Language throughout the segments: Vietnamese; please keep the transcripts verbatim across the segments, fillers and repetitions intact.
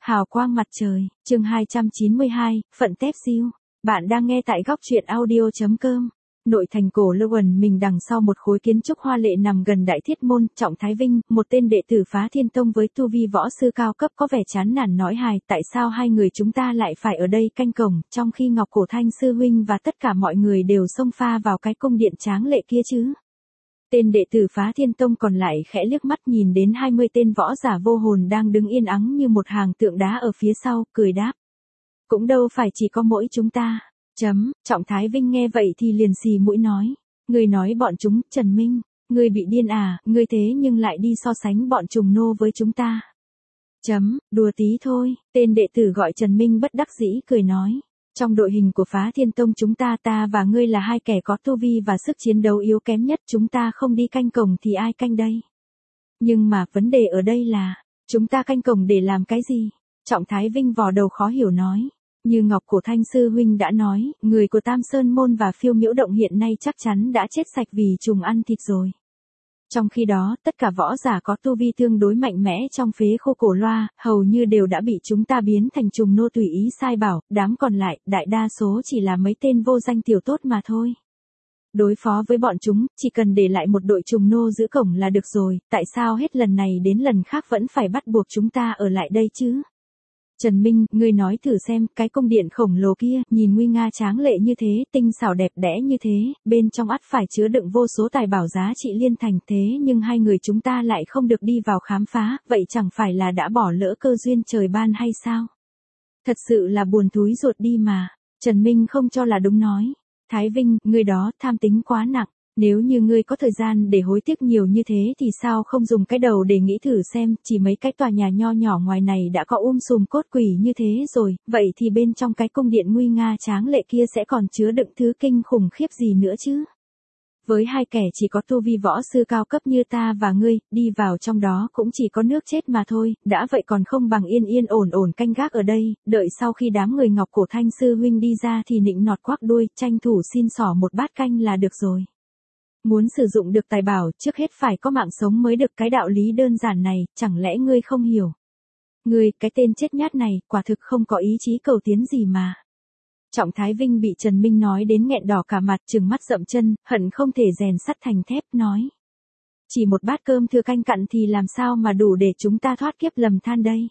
Hào quang mặt trời, chương hai trăm chín mươi hai, Phận Tép Siêu. Bạn đang nghe tại góc truyện audio chấm com. Nội thành cổ Lưu Quần mình đằng sau một khối kiến trúc hoa lệ nằm gần Đại Thiết Môn, Trọng Thái Vinh, một tên đệ tử Phá Thiên Tông với tu vi võ sư cao cấp có vẻ chán nản nói hài, tại sao hai người chúng ta lại phải ở đây canh cổng, trong khi Ngọc Cổ Thanh sư huynh và tất cả mọi người đều xông pha vào cái cung điện tráng lệ kia chứ? Tên đệ tử Phá Thiên Tông còn lại khẽ liếc mắt nhìn đến hai mươi tên võ giả vô hồn đang đứng yên ắng như một hàng tượng đá ở phía sau, cười đáp. Cũng đâu phải chỉ có mỗi chúng ta. Chấm, Trọng Thái Vinh nghe vậy thì liền xì mũi nói. Ngươi nói bọn chúng, Trần Minh, ngươi bị điên à, ngươi thế nhưng lại đi so sánh bọn trùng nô với chúng ta. Chấm, đùa tí thôi, tên đệ tử gọi Trần Minh bất đắc dĩ cười nói. Trong đội hình của Phá Thiên Tông chúng ta ta và ngươi là hai kẻ có tu vi và sức chiến đấu yếu kém nhất, chúng ta không đi canh cổng thì ai canh đây? Nhưng mà vấn đề ở đây là, chúng ta canh cổng để làm cái gì? Trọng Thái Vinh vò đầu khó hiểu nói. Như Ngọc Cổ Thanh sư huynh đã nói, người của Tam Sơn Môn và Phiêu Miễu Động hiện nay chắc chắn đã chết sạch vì trùng ăn thịt rồi. Trong khi đó, tất cả võ giả có tu vi tương đối mạnh mẽ trong phế khô cổ loa, hầu như đều đã bị chúng ta biến thành trùng nô tùy ý sai bảo, đám còn lại, đại đa số chỉ là mấy tên vô danh tiểu tốt mà thôi. Đối phó với bọn chúng, chỉ cần để lại một đội trùng nô giữ cổng là được rồi, tại sao hết lần này đến lần khác vẫn phải bắt buộc chúng ta ở lại đây chứ? Trần Minh, ngươi nói thử xem, cái cung điện khổng lồ kia, nhìn nguy nga tráng lệ như thế, tinh xảo đẹp đẽ như thế, bên trong ắt phải chứa đựng vô số tài bảo giá trị liên thành thế nhưng hai người chúng ta lại không được đi vào khám phá, vậy chẳng phải là đã bỏ lỡ cơ duyên trời ban hay sao? Thật sự là buồn thúi ruột đi mà. Trần Minh không cho là đúng nói. Thái Vinh, ngươi đó tham tính quá nặng. Nếu như ngươi có thời gian để hối tiếc nhiều như thế thì sao không dùng cái đầu để nghĩ thử xem, chỉ mấy cái tòa nhà nho nhỏ ngoài này đã có um sùm cốt quỷ như thế rồi, vậy thì bên trong cái cung điện nguy nga tráng lệ kia sẽ còn chứa đựng thứ kinh khủng khiếp gì nữa chứ? Với hai kẻ chỉ có tu vi võ sư cao cấp như ta và ngươi, đi vào trong đó cũng chỉ có nước chết mà thôi, đã vậy còn không bằng yên yên ổn ổn canh gác ở đây, đợi sau khi đám người Ngọc Cổ Thanh sư huynh đi ra thì nịnh nọt quắc đuôi, tranh thủ xin xỏ một bát canh là được rồi. Muốn sử dụng được tài bảo, trước hết phải có mạng sống mới được, cái đạo lý đơn giản này, chẳng lẽ ngươi không hiểu? Ngươi, cái tên chết nhát này, quả thực không có ý chí cầu tiến gì mà. Trọng Thái Vinh bị Trần Minh nói đến nghẹn đỏ cả mặt, trừng mắt rậm chân, hận không thể rèn sắt thành thép, nói. Chỉ một bát cơm thừa canh cặn thì làm sao mà đủ để chúng ta thoát kiếp lầm than đây?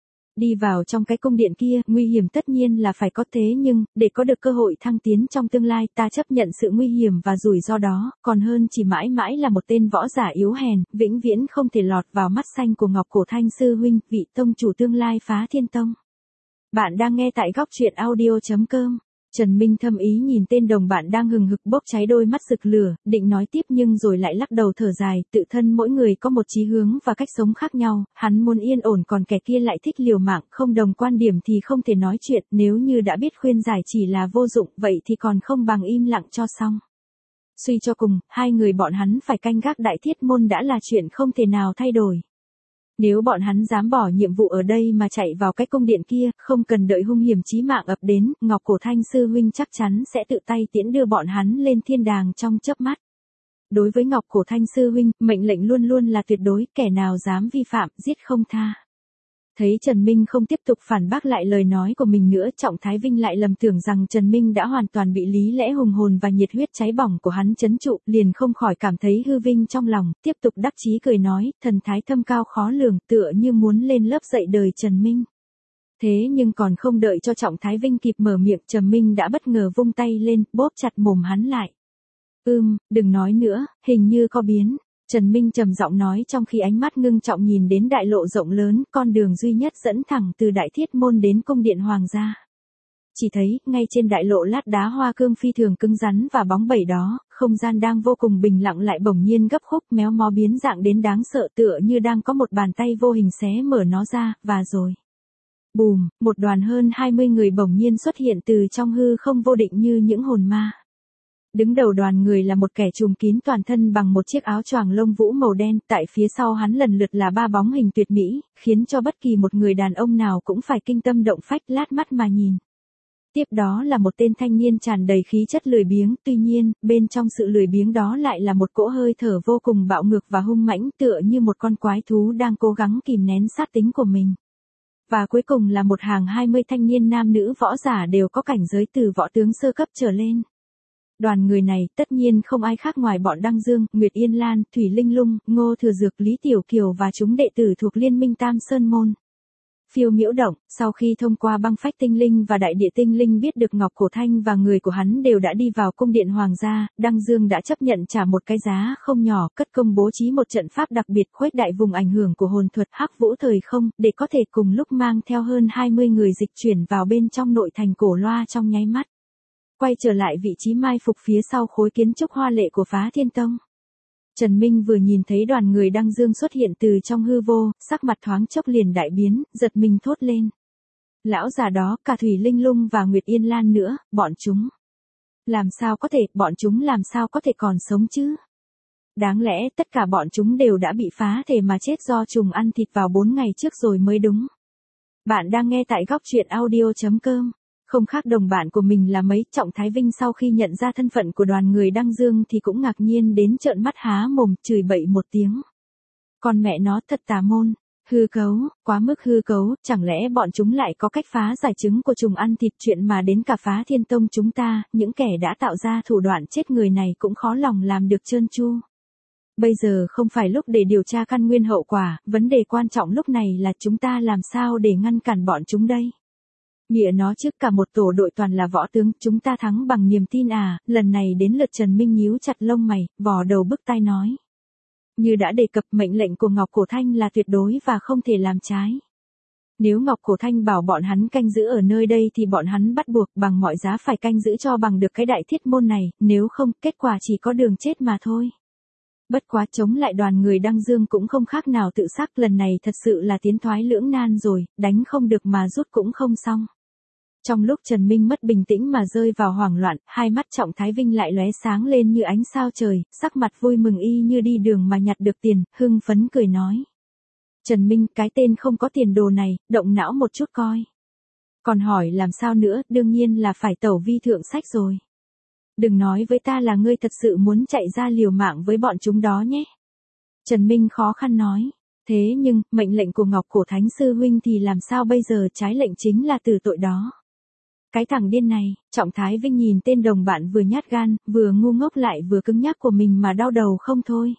Đi vào trong cái cung điện kia, nguy hiểm tất nhiên là phải có thế nhưng, để có được cơ hội thăng tiến trong tương lai ta chấp nhận sự nguy hiểm và rủi ro đó, còn hơn chỉ mãi mãi là một tên võ giả yếu hèn, vĩnh viễn không thể lọt vào mắt xanh của Ngọc Cổ Thanh sư huynh, vị tông chủ tương lai Phá Thiên Tông. Bạn đang nghe tại góc truyện audio chấm com. Trần Minh thâm ý nhìn tên đồng bạn đang hừng hực bốc cháy đôi mắt rực lửa, định nói tiếp nhưng rồi lại lắc đầu thở dài, tự thân mỗi người có một chí hướng và cách sống khác nhau, hắn muốn yên ổn còn kẻ kia lại thích liều mạng, không đồng quan điểm thì không thể nói chuyện, nếu như đã biết khuyên giải chỉ là vô dụng, vậy thì còn không bằng im lặng cho xong. Suy cho cùng, hai người bọn hắn phải canh gác Đại Thiết Môn đã là chuyện không thể nào thay đổi. Nếu bọn hắn dám bỏ nhiệm vụ ở đây mà chạy vào cái cung điện kia, không cần đợi hung hiểm chí mạng ập đến, Ngọc Cổ Thanh sư huynh chắc chắn sẽ tự tay tiễn đưa bọn hắn lên thiên đàng trong chớp mắt. Đối với Ngọc Cổ Thanh sư huynh, mệnh lệnh luôn luôn là tuyệt đối, kẻ nào dám vi phạm, giết không tha. Thấy Trần Minh không tiếp tục phản bác lại lời nói của mình nữa, Trọng Thái Vinh lại lầm tưởng rằng Trần Minh đã hoàn toàn bị lý lẽ hùng hồn và nhiệt huyết cháy bỏng của hắn trấn trụ, liền không khỏi cảm thấy hư vinh trong lòng, tiếp tục đắc chí cười nói, thần thái thâm cao khó lường, tựa như muốn lên lớp dạy đời Trần Minh. Thế nhưng còn không đợi cho Trọng Thái Vinh kịp mở miệng, Trần Minh đã bất ngờ vung tay lên, bóp chặt mồm hắn lại. Ưm, đừng nói nữa, hình như có biến. Trần Minh trầm giọng nói trong khi ánh mắt ngưng trọng nhìn đến đại lộ rộng lớn, con đường duy nhất dẫn thẳng từ Đại Thiết Môn đến cung điện hoàng gia. Chỉ thấy, ngay trên đại lộ lát đá hoa cương phi thường cứng rắn và bóng bẩy đó, không gian đang vô cùng bình lặng lại bỗng nhiên gấp khúc méo mó biến dạng đến đáng sợ tựa như đang có một bàn tay vô hình xé mở nó ra, và rồi. Bùm, một đoàn hơn hai mươi người bỗng nhiên xuất hiện từ trong hư không vô định như những hồn ma. Đứng đầu đoàn người là một kẻ trùm kín toàn thân bằng một chiếc áo choàng lông vũ màu đen, tại phía sau hắn lần lượt là ba bóng hình tuyệt mỹ, khiến cho bất kỳ một người đàn ông nào cũng phải kinh tâm động phách lát mắt mà nhìn. Tiếp đó là một tên thanh niên tràn đầy khí chất lười biếng, tuy nhiên, bên trong sự lười biếng đó lại là một cỗ hơi thở vô cùng bạo ngược và hung mãnh tựa như một con quái thú đang cố gắng kìm nén sát tính của mình. Và cuối cùng là một hàng hai mươi thanh niên nam nữ võ giả đều có cảnh giới từ võ tướng sơ cấp trở lên. Đoàn người này tất nhiên không ai khác ngoài bọn Đăng Dương, Nguyệt Yên Lan, Thủy Linh Lung, Ngô Thừa Dược, Lý Tiểu Kiều và chúng đệ tử thuộc Liên minh Tam Sơn Môn. Phiêu Miễu Động, sau khi thông qua băng phách tinh linh và đại địa tinh linh biết được Ngọc Cổ Thanh và người của hắn đều đã đi vào cung điện hoàng gia, Đăng Dương đã chấp nhận trả một cái giá không nhỏ, cất công bố trí một trận pháp đặc biệt khuếch đại vùng ảnh hưởng của hồn thuật Hắc Vũ thời không, để có thể cùng lúc mang theo hơn hai mươi người dịch chuyển vào bên trong nội thành Cổ Loa trong nháy mắt. Quay trở lại vị trí mai phục phía sau khối kiến trúc hoa lệ của Phá Thiên Tông. Trần Minh vừa nhìn thấy đoàn người Đăng Dương xuất hiện từ trong hư vô, sắc mặt thoáng chốc liền đại biến, giật mình thốt lên. Lão già đó, cả Thủy Linh Lung và Nguyệt Yên Lan nữa, bọn chúng. Làm sao có thể, bọn chúng làm sao có thể còn sống chứ? Đáng lẽ tất cả bọn chúng đều đã bị phá thể mà chết do trùng ăn thịt vào bốn ngày trước rồi mới đúng. Bạn đang nghe tại góc truyện audio chấm com. Không khác đồng bạn của mình là mấy, Trọng Thái Vinh sau khi nhận ra thân phận của đoàn người Đăng Dương thì cũng ngạc nhiên đến trợn mắt há mồm, chửi bậy một tiếng. Con mẹ nó thật tà môn, hư cấu, quá mức hư cấu, chẳng lẽ bọn chúng lại có cách phá giải chứng của trùng ăn thịt, chuyện mà đến cả Phá Thiên Tông chúng ta, những kẻ đã tạo ra thủ đoạn chết người này cũng khó lòng làm được trơn tru. Bây giờ không phải lúc để điều tra căn nguyên hậu quả, vấn đề quan trọng lúc này là chúng ta làm sao để ngăn cản bọn chúng đây. Mịa nó trước cả một tổ đội toàn là võ tướng, chúng ta thắng bằng niềm tin à, lần này đến lượt Trần Minh nhíu chặt lông mày, vò đầu bứt tai nói. Như đã đề cập, mệnh lệnh của Ngọc Cổ Thanh là tuyệt đối và không thể làm trái. Nếu Ngọc Cổ Thanh bảo bọn hắn canh giữ ở nơi đây thì bọn hắn bắt buộc bằng mọi giá phải canh giữ cho bằng được cái đại thiết môn này, nếu không, kết quả chỉ có đường chết mà thôi. Bất quá chống lại đoàn người Đăng Dương cũng không khác nào tự xác, lần này thật sự là tiến thoái lưỡng nan rồi, đánh không được mà rút cũng không xong. Trong lúc Trần Minh mất bình tĩnh mà rơi vào hoảng loạn, hai mắt Trọng Thái Vinh lại lóe sáng lên như ánh sao trời, sắc mặt vui mừng y như đi đường mà nhặt được tiền, hưng phấn cười nói. Trần Minh, cái tên không có tiền đồ này, động não một chút coi. Còn hỏi làm sao nữa, đương nhiên là phải tẩu vi thượng sách rồi. Đừng nói với ta là ngươi thật sự muốn chạy ra liều mạng với bọn chúng đó nhé. Trần Minh khó khăn nói. Thế nhưng, mệnh lệnh của Ngọc Cổ Thánh Sư Huynh thì làm sao bây giờ, trái lệnh chính là tử tội đó. Cái thằng điên này, Trọng Thái Vinh nhìn tên đồng bạn vừa nhát gan, vừa ngu ngốc lại vừa cứng nhắc của mình mà đau đầu không thôi.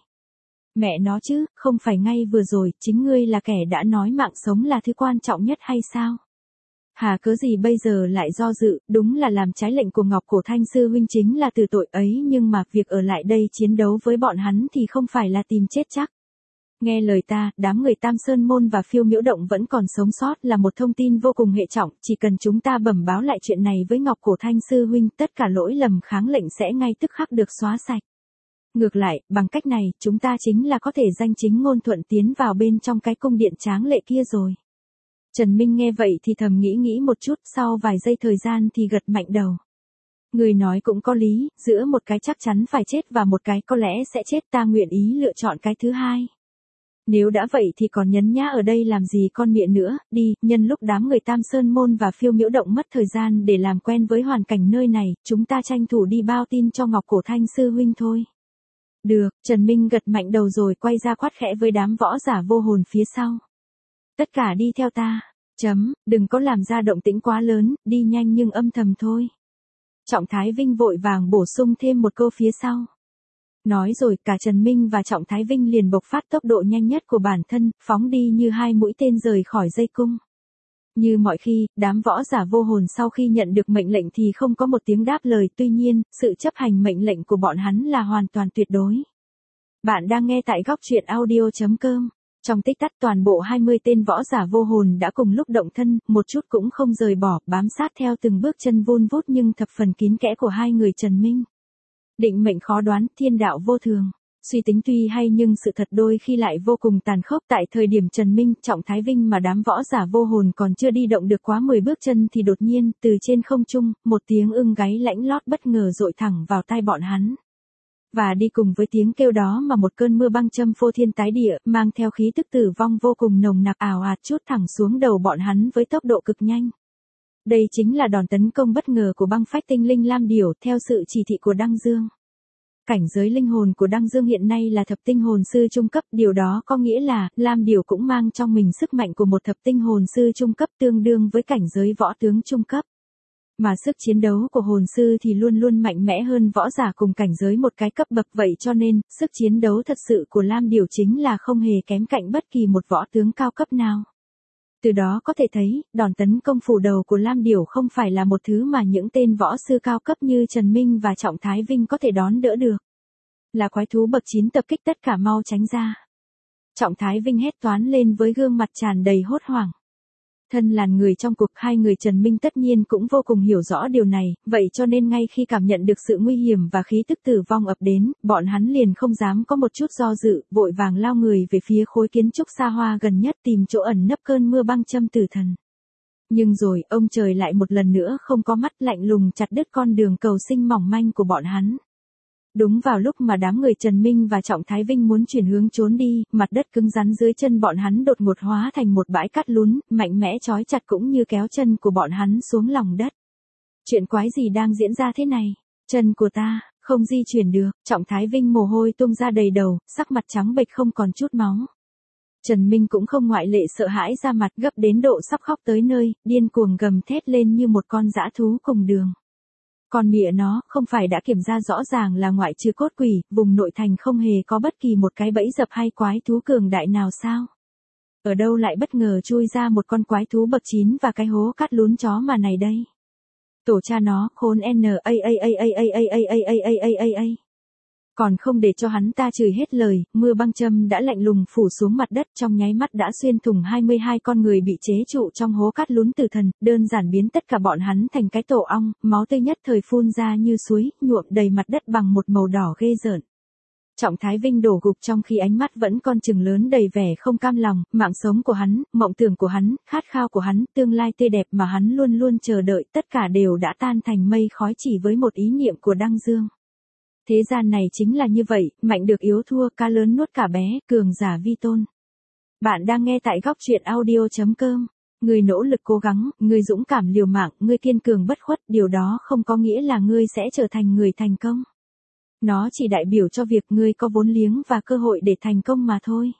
Mẹ nó chứ, không phải ngay vừa rồi, chính ngươi là kẻ đã nói mạng sống là thứ quan trọng nhất hay sao? Hà cớ gì bây giờ lại do dự, đúng là làm trái lệnh của Ngọc Cổ Thanh Sư Huynh chính là tử tội ấy, nhưng mà việc ở lại đây chiến đấu với bọn hắn thì không phải là tìm chết chắc. Nghe lời ta, đám người Tam Sơn Môn và Phiêu Miễu Động vẫn còn sống sót là một thông tin vô cùng hệ trọng, chỉ cần chúng ta bẩm báo lại chuyện này với Ngọc Cổ Thanh Sư Huynh, tất cả lỗi lầm kháng lệnh sẽ ngay tức khắc được xóa sạch. Ngược lại, bằng cách này, chúng ta chính là có thể danh chính ngôn thuận tiến vào bên trong cái cung điện tráng lệ kia rồi. Trần Minh nghe vậy thì thầm nghĩ nghĩ một chút, sau vài giây thời gian thì gật mạnh đầu. Người nói cũng có lý, giữa một cái chắc chắn phải chết và một cái có lẽ sẽ chết, ta nguyện ý lựa chọn cái thứ hai. Nếu đã vậy thì còn nhấn nhá ở đây làm gì con mẹ nữa, đi, nhân lúc đám người Tam Sơn Môn và Phiêu Miễu Động mất thời gian để làm quen với hoàn cảnh nơi này, chúng ta tranh thủ đi bao tin cho Ngọc Cổ Thanh Sư Huynh thôi. Được, Trần Minh gật mạnh đầu rồi quay ra quát khẽ với đám võ giả vô hồn phía sau. Tất cả đi theo ta, chấm, đừng có làm ra động tĩnh quá lớn, đi nhanh nhưng âm thầm thôi. Trọng Thái Vinh vội vàng bổ sung thêm một câu phía sau. Nói rồi cả Trần Minh và Trọng Thái Vinh liền bộc phát tốc độ nhanh nhất của bản thân, phóng đi như hai mũi tên rời khỏi dây cung. Như mọi khi, đám võ giả vô hồn sau khi nhận được mệnh lệnh thì không có một tiếng đáp lời, tuy nhiên, sự chấp hành mệnh lệnh của bọn hắn là hoàn toàn tuyệt đối. Bạn đang nghe tại góc truyện audio chấm com. Trong tích tắc toàn bộ hai mươi tên võ giả vô hồn đã cùng lúc động thân, một chút cũng không rời bỏ, bám sát theo từng bước chân vun vút nhưng thập phần kín kẽ của hai người Trần Minh. Định mệnh khó đoán, thiên đạo vô thường. Suy tính tuy hay nhưng sự thật đôi khi lại vô cùng tàn khốc. Tại thời điểm Trần Minh, Trọng Thái Vinh mà đám võ giả vô hồn còn chưa đi động được quá mười bước chân thì đột nhiên, từ trên không trung, một tiếng ưng gáy lãnh lót bất ngờ dội thẳng vào tai bọn hắn. Và đi cùng với tiếng kêu đó mà một cơn mưa băng châm phô thiên tái địa, mang theo khí tức tử vong vô cùng nồng nặc ào ạt trút thẳng xuống đầu bọn hắn với tốc độ cực nhanh. Đây chính là đòn tấn công bất ngờ của băng phách tinh linh Lam Điểu theo sự chỉ thị của Đăng Dương. Cảnh giới linh hồn của Đăng Dương hiện nay là thập tinh hồn sư trung cấp, điều đó có nghĩa là, Lam Điểu cũng mang trong mình sức mạnh của một thập tinh hồn sư trung cấp tương đương với cảnh giới võ tướng trung cấp. Mà sức chiến đấu của hồn sư thì luôn luôn mạnh mẽ hơn võ giả cùng cảnh giới một cái cấp bậc, vậy cho nên, sức chiến đấu thật sự của Lam Điểu chính là không hề kém cạnh bất kỳ một võ tướng cao cấp nào. Từ đó có thể thấy, đòn tấn công phủ đầu của Lam Điểu không phải là một thứ mà những tên võ sư cao cấp như Trần Minh và Trọng Thái Vinh có thể đón đỡ được. Là quái thú bậc chín tập kích, tất cả mau tránh ra. Trọng Thái Vinh hét toán lên với gương mặt tràn đầy hốt hoảng. Thân là người trong cuộc, hai người Trần Minh tất nhiên cũng vô cùng hiểu rõ điều này, vậy cho nên ngay khi cảm nhận được sự nguy hiểm và khí tức tử vong ập đến, bọn hắn liền không dám có một chút do dự, vội vàng lao người về phía khối kiến trúc xa hoa gần nhất tìm chỗ ẩn nấp cơn mưa băng châm tử thần. Nhưng rồi, ông trời lại một lần nữa không có mắt, lạnh lùng chặt đứt con đường cầu sinh mỏng manh của bọn hắn. Đúng vào lúc mà đám người Trần Minh và Trọng Thái Vinh muốn chuyển hướng trốn đi, mặt đất cứng rắn dưới chân bọn hắn đột ngột hóa thành một bãi cát lún, mạnh mẽ trói chặt cũng như kéo chân của bọn hắn xuống lòng đất. Chuyện quái gì đang diễn ra thế này? Chân của ta, không di chuyển được. Trọng Thái Vinh mồ hôi tung ra đầy đầu, sắc mặt trắng bệch không còn chút máu. Trần Minh cũng không ngoại lệ, sợ hãi ra mặt, gấp đến độ sắp khóc tới nơi, điên cuồng gầm thét lên như một con dã thú cùng đường. Còn mịa nó, không phải đã kiểm ra rõ ràng là ngoại trừ cốt quỷ, vùng nội thành không hề có bất kỳ một cái bẫy dập hay quái thú cường đại nào sao? Ở đâu lại bất ngờ chui ra một con quái thú bậc chín và cái hố cát lún chó mà này đây? Tổ cha nó, khốn n a a a a a a a a a a a a. Còn không để cho hắn ta chửi hết lời, mưa băng châm đã lạnh lùng phủ xuống mặt đất, trong nháy mắt đã xuyên thủng hai mươi hai con người bị chế trụ trong hố cát lún tử thần, đơn giản biến tất cả bọn hắn thành cái tổ ong, máu tươi nhất thời phun ra như suối, nhuộm đầy mặt đất bằng một màu đỏ ghê rợn. Trọng Thái Vinh đổ gục trong khi ánh mắt vẫn còn trừng lớn đầy vẻ không cam lòng, mạng sống của hắn, mộng tưởng của hắn, khát khao của hắn, tương lai tươi đẹp mà hắn luôn luôn chờ đợi, tất cả đều đã tan thành mây khói chỉ với một ý niệm của Đăng Dương. Thế gian này chính là như vậy, mạnh được yếu thua, cá lớn nuốt cả bé, cường giả vi tôn. Bạn đang nghe tại góc truyện audio chấm com. Người nỗ lực cố gắng, người dũng cảm liều mạng, người kiên cường bất khuất, điều đó không có nghĩa là ngươi sẽ trở thành người thành công. Nó chỉ đại biểu cho việc ngươi có vốn liếng và cơ hội để thành công mà thôi.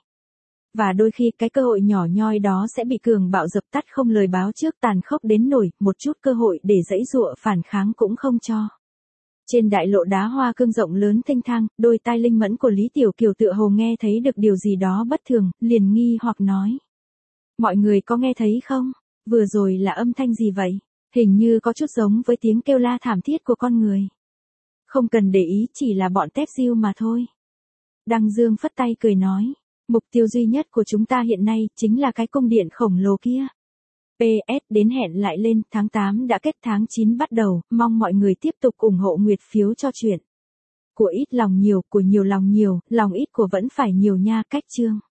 Và đôi khi cái cơ hội nhỏ nhoi đó sẽ bị cường bạo dập tắt không lời báo trước, tàn khốc đến nổi, một chút cơ hội để giãy giụa phản kháng cũng không cho. Trên đại lộ đá hoa cương rộng lớn thênh thang, đôi tai linh mẫn của Lý Tiểu Kiều tựa hồ nghe thấy được điều gì đó bất thường, liền nghi hoặc nói. Mọi người có nghe thấy không? Vừa rồi là âm thanh gì vậy? Hình như có chút giống với tiếng kêu la thảm thiết của con người. Không cần để ý, chỉ là bọn tép diêu mà thôi. Đăng Dương phất tay cười nói. Mục tiêu duy nhất của chúng ta hiện nay chính là cái cung điện khổng lồ kia. pê ét đến hẹn lại lên, tháng tám đã kết, tháng chín bắt đầu, mong mọi người tiếp tục ủng hộ nguyệt phiếu cho chuyện. Của ít lòng nhiều, của nhiều lòng nhiều, lòng ít của vẫn phải nhiều nha, cách chương.